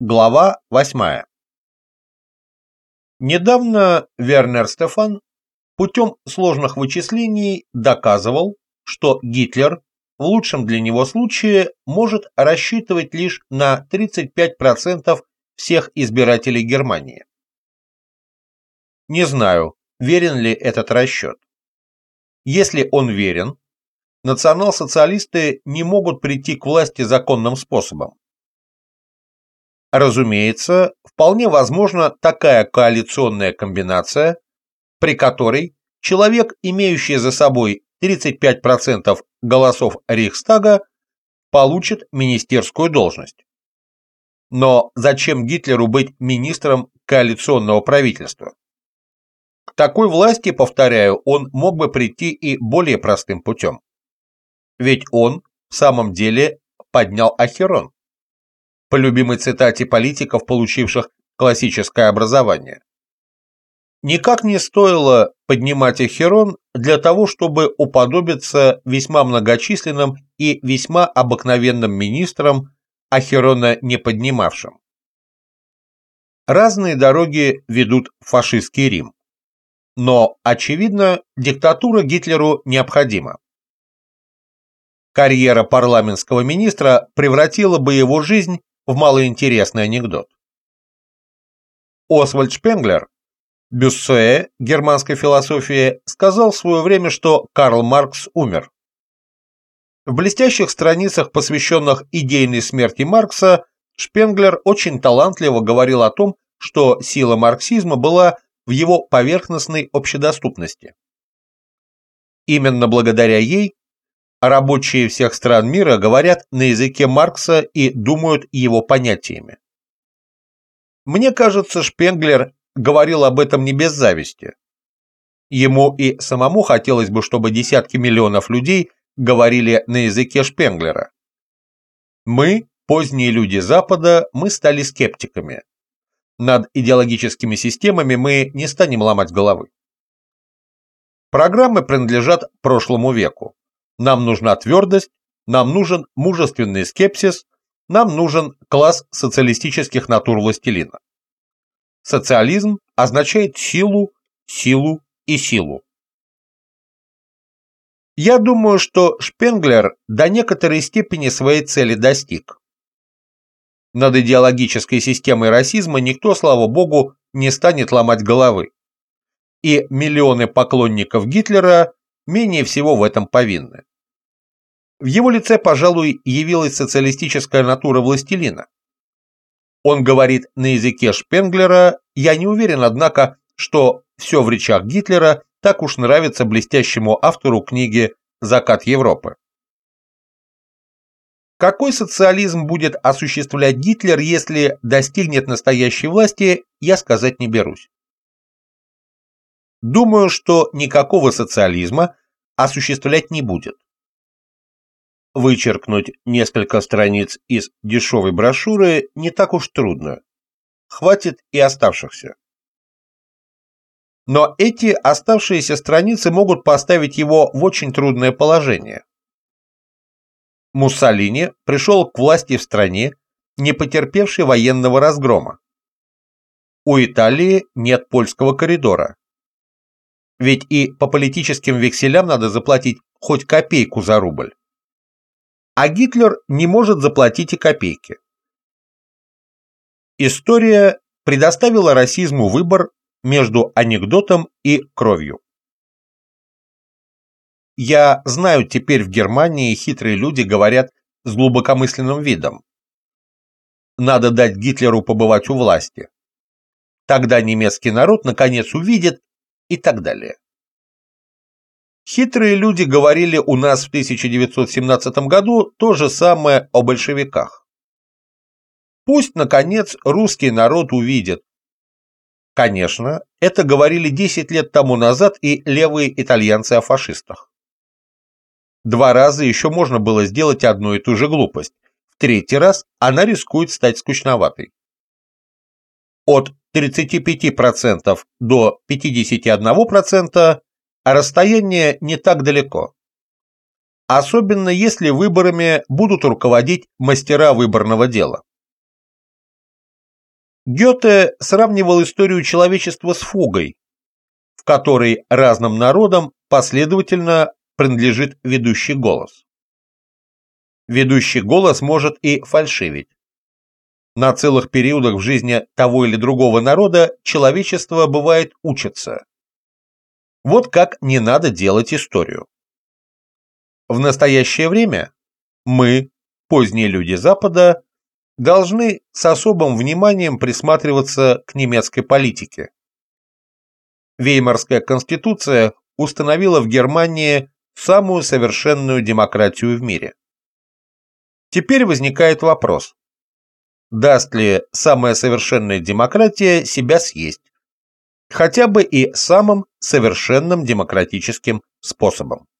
Глава 8. Недавно Вернер Стефан путем сложных вычислений доказывал, что Гитлер в лучшем для него случае может рассчитывать лишь на 35% всех избирателей Германии. Не знаю, верен ли этот расчет. Если он верен, национал-социалисты не могут прийти к власти законным способом. Разумеется, вполне возможна такая коалиционная комбинация, при которой человек, имеющий за собой 35% голосов Рейхстага, получит министерскую должность. Но зачем Гитлеру быть министром коалиционного правительства? К такой власти, повторяю, он мог бы прийти и более простым путем. Ведь он в самом деле поднял Ахерон, по любимой цитате политиков, получивших классическое образование. Никак не стоило поднимать Ахерон для того, чтобы уподобиться весьма многочисленным и весьма обыкновенным министрам, Ахерона не поднимавшим. Разные дороги ведут в фашистский Рим. Но, очевидно, диктатура Гитлеру необходима. Карьера парламентского министра превратила бы его жизнь в малоинтересный анекдот. Освальд Шпенглер, Бюссуэ германской философии, сказал в свое время, что Карл Маркс умер. В блестящих страницах, посвященных идейной смерти Маркса, Шпенглер очень талантливо говорил о том, что сила марксизма была в его поверхностной общедоступности. Именно благодаря ей рабочие всех стран мира говорят на языке Маркса и думают его понятиями. Мне кажется, Шпенглер говорил об этом не без зависти. Ему и самому хотелось бы, чтобы десятки миллионов людей говорили на языке Шпенглера. Мы, поздние люди Запада, мы стали скептиками. Над идеологическими системами мы не станем ломать головы. Программы принадлежат прошлому веку. Нам нужна твердость, нам нужен мужественный скепсис, нам нужен класс социалистических натур властелина. Социализм означает силу, силу и силу. Я думаю, что Шпенглер до некоторой степени своей цели достиг. Над идеологической системой расизма никто, слава богу, не станет ломать головы. И миллионы поклонников Гитлера менее всего в этом повинны. В его лице, пожалуй, явилась социалистическая натура властелина. Он говорит на языке Шпенглера, я не уверен, однако, что все в речах Гитлера так уж нравится блестящему автору книги «Закат Европы». Какой социализм будет осуществлять Гитлер, если достигнет настоящей власти, я сказать не берусь. Думаю, что никакого социализма осуществлять не будет. Вычеркнуть несколько страниц из дешевой брошюры не так уж трудно. Хватит и оставшихся. Но эти оставшиеся страницы могут поставить его в очень трудное положение. Муссолини пришел к власти в стране, не потерпевшей военного разгрома. У Италии нет польского коридора. Ведь и по политическим векселям надо заплатить хоть копейку за рубль. А Гитлер не может заплатить и копейки. История предоставила расизму выбор между анекдотом и кровью. Я знаю, теперь в Германии хитрые люди говорят с глубокомысленным видом. Надо дать Гитлеру побывать у власти. Тогда немецкий народ наконец увидит и так далее. Хитрые люди говорили у нас в 1917 году то же самое о большевиках. Пусть, наконец, русский народ увидит. Конечно, это говорили 10 лет тому назад и левые итальянцы о фашистах. 2 раза еще можно было сделать одну и ту же глупость. В 3-й раз она рискует стать скучноватой. От 35% до 51% расстояние не так далеко. Особенно если выборами будут руководить мастера выборного дела. Гёте сравнивал историю человечества с фугой, в которой разным народам последовательно принадлежит ведущий голос. Ведущий голос может и фальшивить. На целых периодах в жизни того или другого народа человечество, бывает, учится. Вот как не надо делать историю. В настоящее время мы, поздние люди Запада, должны с особым вниманием присматриваться к немецкой политике. Веймарская конституция установила в Германии самую совершенную демократию в мире. Теперь возникает вопрос: даст ли самая совершенная демократия себя съесть, хотя бы и самым совершенным демократическим способом?